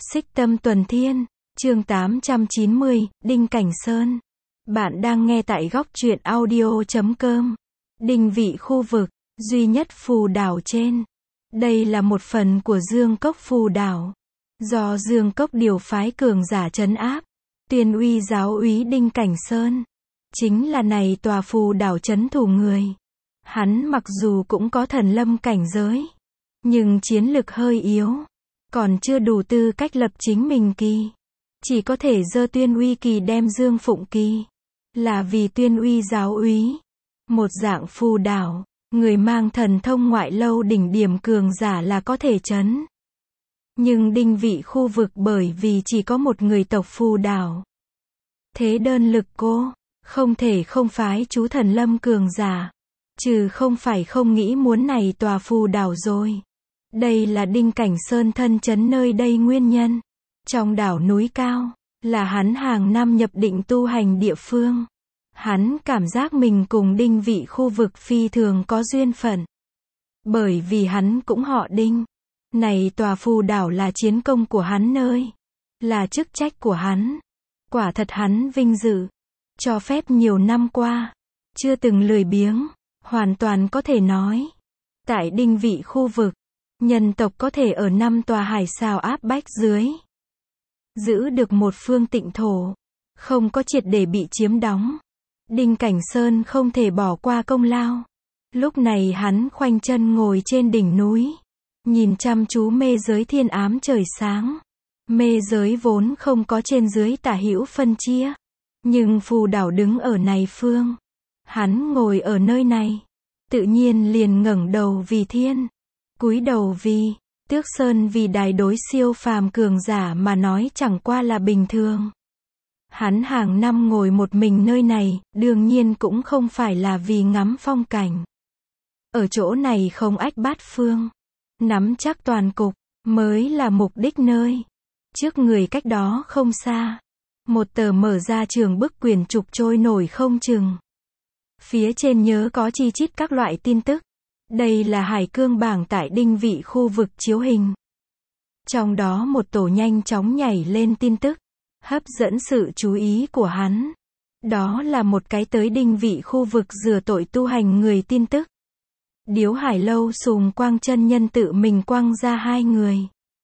Xích Tâm Tuần Thiên, chương 890, Đinh Cảnh Sơn. Bạn đang nghe tại góc truyện audio.com. Đinh vị khu vực, duy nhất phù đảo trên. Đây là một phần của Dương Cốc phù đảo. Do Dương Cốc điều phái cường giả trấn áp. Tuyên uy giáo úy Đinh Cảnh Sơn. Chính là này tòa phù đảo trấn thủ người. Hắn mặc dù cũng có thần lâm cảnh giới. Nhưng chiến lực hơi yếu. Còn chưa đủ tư cách lập chính mình kỳ. Chỉ có thể dơ tuyên uy kỳ đem Dương Phụng kỳ. Là vì tuyên uy giáo úy. Một dạng phù đảo. Người mang thần thông ngoại lâu đỉnh điểm cường giả là có thể trấn. Nhưng đinh vị khu vực bởi vì chỉ có một người tộc phù đảo. Thế đơn lực cô. Không thể không phái chú thần lâm cường giả. Trừ không phải không nghĩ muốn này tòa phù đảo rồi. Đây là Đinh Cảnh Sơn thân trấn nơi đây nguyên nhân. Trong đảo núi cao, là hắn hàng năm nhập định tu hành địa phương. Hắn cảm giác mình cùng đinh vị khu vực phi thường có duyên phận. Bởi vì hắn cũng họ Đinh. Này tòa phù đảo là chiến công của hắn nơi. Là chức trách của hắn. Quả thật hắn vinh dự. Cho phép nhiều năm qua. Chưa từng lười biếng. Hoàn toàn có thể nói. Tại đinh vị khu vực. Nhân tộc có thể ở 5 tòa hải xào áp bách dưới. Giữ được một phương tịnh thổ. Không có triệt để bị chiếm đóng. Đinh Cảnh Sơn không thể bỏ qua công lao. Lúc này hắn khoanh chân ngồi trên đỉnh núi. Nhìn chăm chú mê giới thiên ám trời sáng. Mê giới vốn không có trên dưới tả hữu phân chia. Nhưng phù đảo đứng ở này phương. Hắn ngồi ở nơi này. Tự nhiên liền ngẩng đầu vì thiên. Cúi đầu vì, Tước Sơn vì đài đối siêu phàm cường giả mà nói chẳng qua là bình thường. Hắn hàng năm ngồi một mình nơi này, đương nhiên cũng không phải là vì ngắm phong cảnh. Ở chỗ này không ách bát phương, nắm chắc toàn cục, mới là mục đích nơi. Trước người cách đó không xa, một tờ mở ra trường bức quyển trục trôi nổi không chừng. Phía trên nhớ có chi chít các loại tin tức. Đây là hải cương bảng tại đinh vị khu vực chiếu hình. Trong đó một tổ nhanh chóng nhảy lên tin tức, hấp dẫn sự chú ý của hắn. Đó là một cái tới đinh vị khu vực rửa tội tu hành người tin tức. Điếu Hải Lâu Sùng Quang chân nhân tự mình quăng ra 2 người.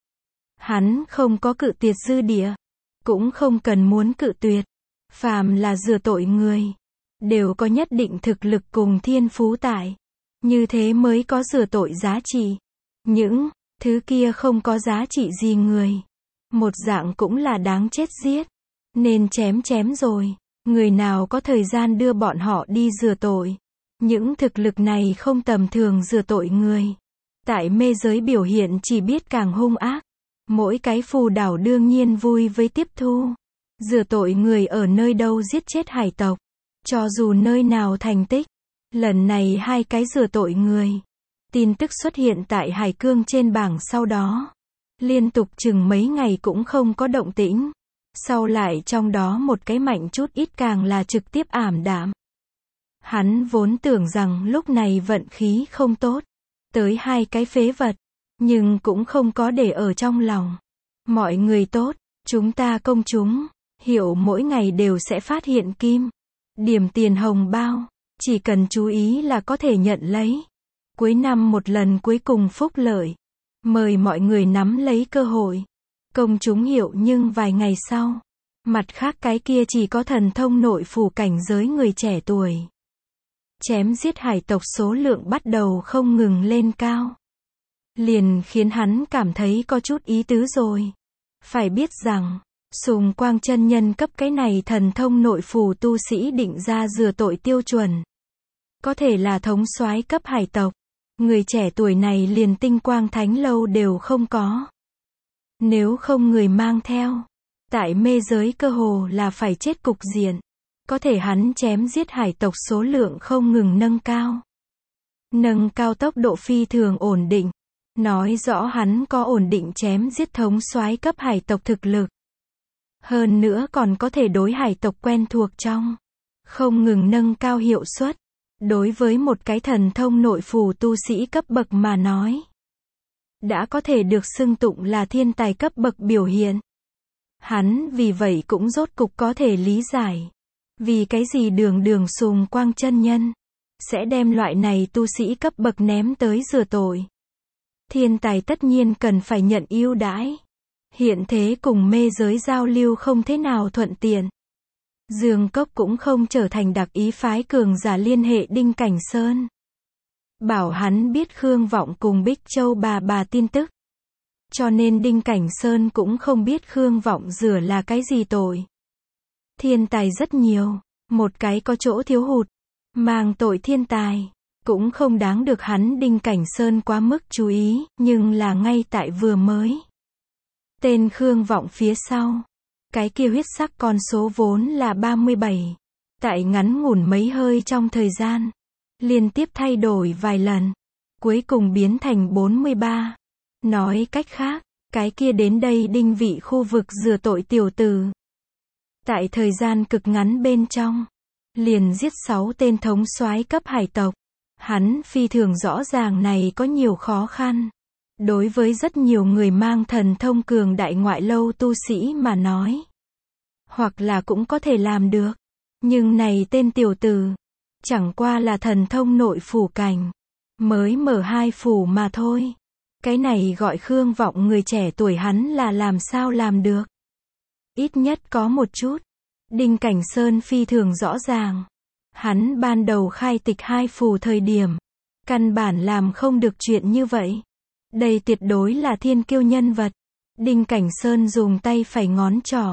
Hắn không có cự tuyệt dư địa, cũng không cần muốn cự tuyệt. Phàm là rửa tội người, đều có nhất định thực lực cùng thiên phú tại. Như thế mới có rửa tội giá trị. Những thứ kia không có giá trị gì người. Một dạng cũng là đáng chết giết. Nên chém rồi. Người nào có thời gian đưa bọn họ đi rửa tội. Những thực lực này không tầm thường rửa tội người. Tại mê giới biểu hiện chỉ biết càng hung ác. Mỗi cái phù đảo đương nhiên vui với tiếp thu. Rửa tội người ở nơi đâu giết chết hải tộc. Cho dù nơi nào thành tích. Lần này 2 cái rửa tội người. Tin tức xuất hiện tại Hải Cương trên bảng sau đó. Liên tục chừng mấy ngày cũng không có động tĩnh. Sau lại trong đó một cái mạnh chút ít càng là trực tiếp ảm đạm. Hắn vốn tưởng rằng lúc này vận khí không tốt. Tới 2 cái phế vật. Nhưng cũng không có để ở trong lòng. Mọi người tốt, chúng ta công chúng. Hiểu mỗi ngày đều sẽ phát hiện kim. Điểm tiền hồng bao. Chỉ cần chú ý là có thể nhận lấy. Cuối năm một lần cuối cùng phúc lợi. Mời mọi người nắm lấy cơ hội. Công chúng hiểu nhưng vài ngày sau. Mặt khác cái kia chỉ có thần thông nội phủ cảnh giới người trẻ tuổi. Chém giết hải tộc số lượng bắt đầu không ngừng lên cao. Liền khiến hắn cảm thấy có chút ý tứ rồi. Phải biết rằng, Sùng Quang chân nhân cấp cái này thần thông nội phủ tu sĩ định ra rửa tội tiêu chuẩn. Có thể là thống soái cấp hải tộc. Người trẻ tuổi này liền tinh quang thánh lâu đều không có. Nếu không người mang theo. Tại mê giới cơ hồ là phải chết cục diện. Có thể hắn chém giết hải tộc số lượng không ngừng nâng cao. Nâng cao tốc độ phi thường ổn định. Nói rõ hắn có ổn định chém giết thống soái cấp hải tộc thực lực. Hơn nữa còn có thể đối hải tộc quen thuộc trong. Không ngừng nâng cao hiệu suất. Đối với một cái thần thông nội phù tu sĩ cấp bậc mà nói. đã có thể được xưng tụng là thiên tài cấp bậc biểu hiện. Hắn vì vậy cũng rốt cục có thể lý giải vì cái gì Đường Đường Sùng Quang chân nhân sẽ đem loại này tu sĩ cấp bậc ném tới rửa tội. Thiên tài tất nhiên cần phải nhận ưu đãi. Hiện thế cùng mê giới giao lưu không thế nào thuận tiện. Dương Cốc cũng không trở thành đặc ý phái cường giả liên hệ Đinh Cảnh Sơn. Bảo hắn biết Khương Vọng cùng Bích Châu bà tin tức. Cho nên Đinh Cảnh Sơn cũng không biết Khương Vọng rửa là cái gì tội. Thiên tài rất nhiều, một cái có chỗ thiếu hụt, mang tội thiên tài, cũng không đáng được hắn Đinh Cảnh Sơn quá mức chú ý, nhưng là ngay tại vừa mới. Tên Khương Vọng phía sau, cái kia huyết sắc con số vốn là 37. Tại ngắn ngủn mấy hơi trong thời gian, liên tiếp thay đổi vài lần, cuối cùng biến thành 43. Nói cách khác, cái kia đến đây Đinh vị khu vực rửa tội tiểu tử. Tại thời gian cực ngắn bên trong, liền giết 6 tên thống soái cấp hải tộc. Hắn phi thường rõ ràng này có nhiều khó khăn. Đối với rất nhiều người mang thần thông cường đại ngoại lâu tu sĩ mà nói. Hoặc là cũng có thể làm được. Nhưng này tên tiểu tử, chẳng qua là thần thông nội phủ cảnh. Mới mở 2 phủ mà thôi. Cái này gọi Khương Vọng người trẻ tuổi hắn là làm sao làm được. Ít nhất có một chút. Đinh Cảnh Sơn phi thường rõ ràng. Hắn ban đầu khai tịch 2 phù thời điểm. Căn bản làm không được chuyện như vậy. Đây tuyệt đối là thiên kiêu nhân vật. Đinh Cảnh Sơn dùng tay phải ngón trỏ.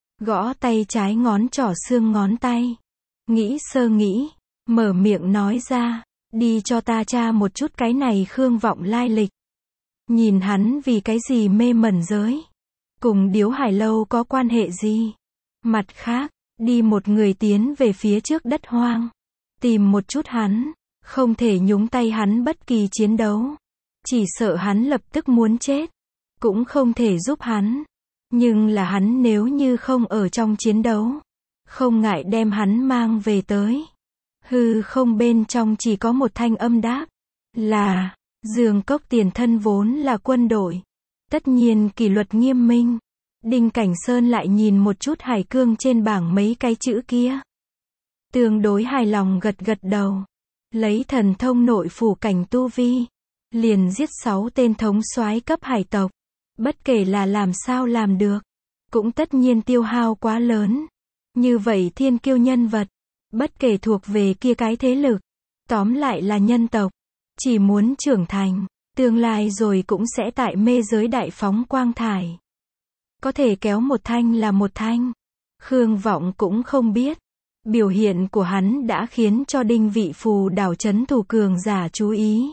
Gõ tay trái ngón trỏ xương ngón tay. Nghĩ sơ nghĩ. Mở miệng nói ra. Đi cho ta tra một chút cái này Khương Vọng lai lịch. Nhìn hắn vì cái gì mê mẩn giới. Cùng Điếu Hải Lâu có quan hệ gì. Mặt khác, đi một người tiến về phía trước đất hoang. Tìm một chút hắn. Không thể nhúng tay hắn bất kỳ chiến đấu. Chỉ sợ hắn lập tức muốn chết. Cũng không thể giúp hắn. Nhưng là hắn nếu như không ở trong chiến đấu. Không ngại đem hắn mang về tới. Hư không bên trong chỉ có một thanh âm đáp. Là, Dương Cốc tiền thân vốn là quân đội. Tất nhiên kỷ luật nghiêm minh. Đinh Cảnh Sơn lại nhìn một chút hải cương trên bảng mấy cái chữ kia. Tương đối hài lòng gật gật đầu. Lấy thần thông nội phủ cảnh tu vi. Liền giết 6 tên thống soái cấp hải tộc. Bất kể là làm sao làm được. Cũng tất nhiên tiêu hao quá lớn. Như vậy thiên kiêu nhân vật. Bất kể thuộc về kia cái thế lực. Tóm lại là nhân tộc. Chỉ muốn trưởng thành. Tương lai rồi cũng sẽ tại mê giới đại phóng quang thải. Có thể kéo một thanh là một thanh. Khương Vọng cũng không biết. Biểu hiện của hắn đã khiến cho Đinh vị phù đảo trấn thủ cường giả chú ý.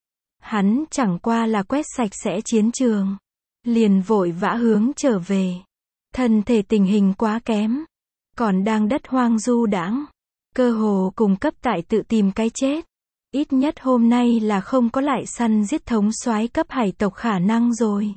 Hắn chẳng qua là quét sạch sẽ chiến trường. Liền vội vã hướng trở về. Thân thể tình hình quá kém. Còn đang đất hoang du đãng. Cơ hồ cùng cấp tại tự tìm cái chết. Ít nhất hôm nay là không có lại săn giết thống soái cấp hải tộc khả năng rồi.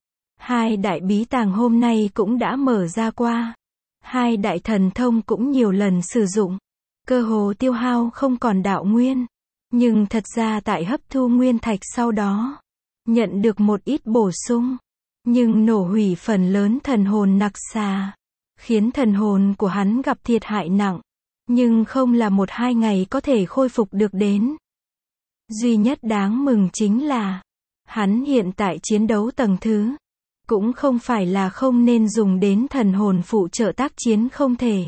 2 đại bí tàng hôm nay cũng đã mở ra qua. 2 đại thần thông cũng nhiều lần sử dụng. Cơ hồ tiêu hao không còn đạo nguyên. Nhưng thật ra tại hấp thu nguyên thạch sau đó. Nhận được một ít bổ sung. Nhưng nổ hủy phần lớn thần hồn nặc xà. Khiến thần hồn của hắn gặp thiệt hại nặng. Nhưng không là 1-2 ngày có thể khôi phục được đến. Duy nhất đáng mừng chính là. Hắn hiện tại chiến đấu tầng thứ. Cũng không phải là không nên dùng đến thần hồn phụ trợ tác chiến không thể.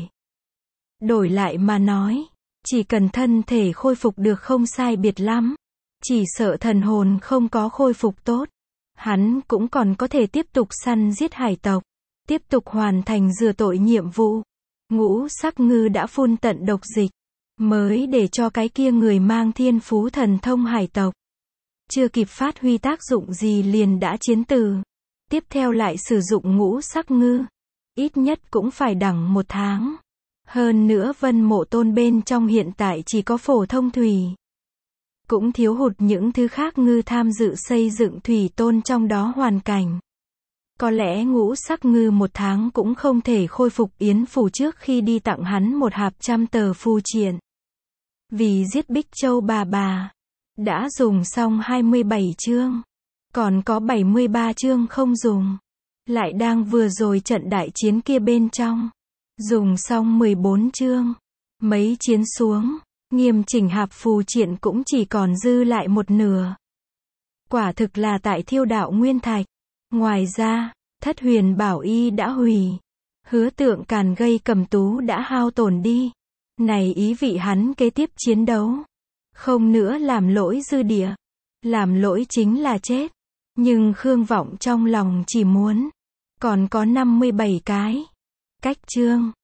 Đổi lại mà nói. Chỉ cần thân thể khôi phục được không sai biệt lắm. Chỉ sợ thần hồn không có khôi phục tốt. Hắn cũng còn có thể tiếp tục săn giết hải tộc. Tiếp tục hoàn thành rửa tội nhiệm vụ. Ngũ sắc ngư đã phun tận độc dịch. Mới để cho cái kia người mang thiên phú thần thông hải tộc. Chưa kịp phát huy tác dụng gì liền đã chiến tử. Tiếp theo lại sử dụng ngũ sắc ngư. Ít nhất cũng phải đẳng 1 tháng. Hơn nữa Vân Mộ Tôn bên trong hiện tại chỉ có phổ thông thủy. Cũng thiếu hụt những thứ khác ngư tham dự xây dựng thủy tôn trong đó hoàn cảnh. Có lẽ ngũ sắc ngư 1 tháng cũng không thể khôi phục yến phủ trước khi đi tặng hắn một hạp 100 tờ phù triện. Vì giết Bích Châu bà. Đã dùng xong 27 chương. Còn có 73 chương không dùng. Lại đang vừa rồi trận đại chiến kia bên trong. Dùng xong 14 chương. Mấy chiến xuống, Nghiêm Chỉnh Hạp phù triện cũng chỉ còn dư lại một nửa. Quả thực là tại Thiêu Đạo Nguyên Thạch. Ngoài ra, Thất Huyền Bảo Y đã hủy. Hứa Tượng Càn gây cầm tú đã hao tổn đi. Này ý vị hắn kế tiếp chiến đấu. Không nữa làm lỗi dư địa. Làm lỗi chính là chết. Nhưng Khương Vọng trong lòng chỉ muốn. Còn có 57 cái. Cách chương.